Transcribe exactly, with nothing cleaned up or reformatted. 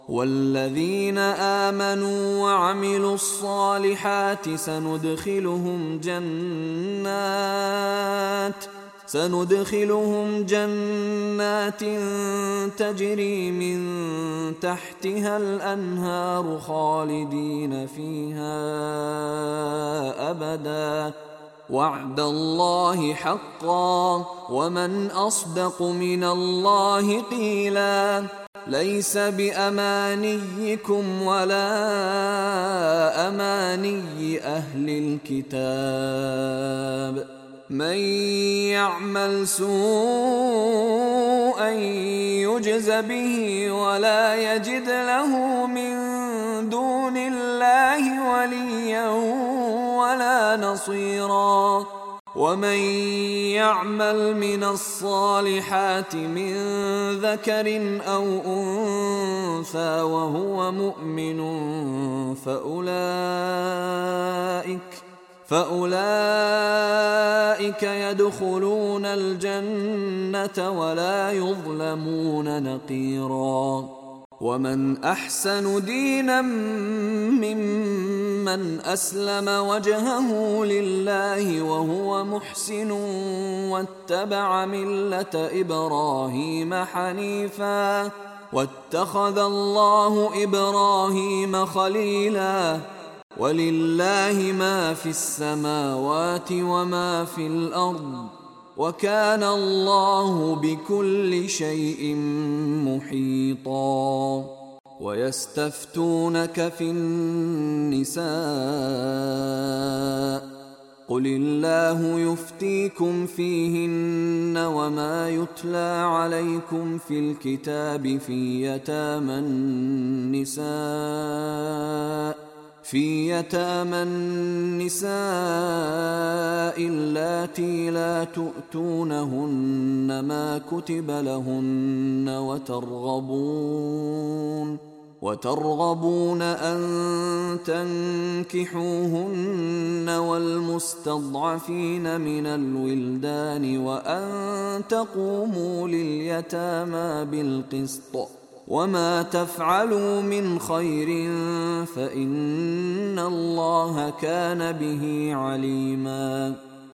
والذين آمنوا وعملوا الصالحات سندخلهم جنات سندخلهم جنات تجري من تحتها الأنهار خالدين فيها أبدا وعد الله حقا ومن أصدق من الله قيلا ليس بأمانيكم ولا أماني أهل الكتاب من يعمل سوءا يجز به ولا يجد له من دون الله وليا ولا نصيرا ومن يعمل من الصالحات من ذكر أو أنثى وهو مؤمن فأولئك فأولئك يدخلون الجنة ولا يظلمون نقيرا ومن أحسن دينا ممن أسلم وجهه لله وهو محسن واتبع ملة إبراهيم حنيفا واتخذ الله إبراهيم خليلا ولله ما في السماوات وما في الأرض وكان الله بكل شيء محيطا ويستفتونك في النساء قل الله يفتيكم فيهن وما يتلى عليكم في الكتاب في يتامى النساء في يتامى النساء اللاتي لا تؤتونهن ما كتب لهن وترغبون وترغبون أن تنكحوهن والمستضعفين من الولدان وأن تقوموا لليتامى بالقسط وما تفعلوا من خير فإن الله كان به عليما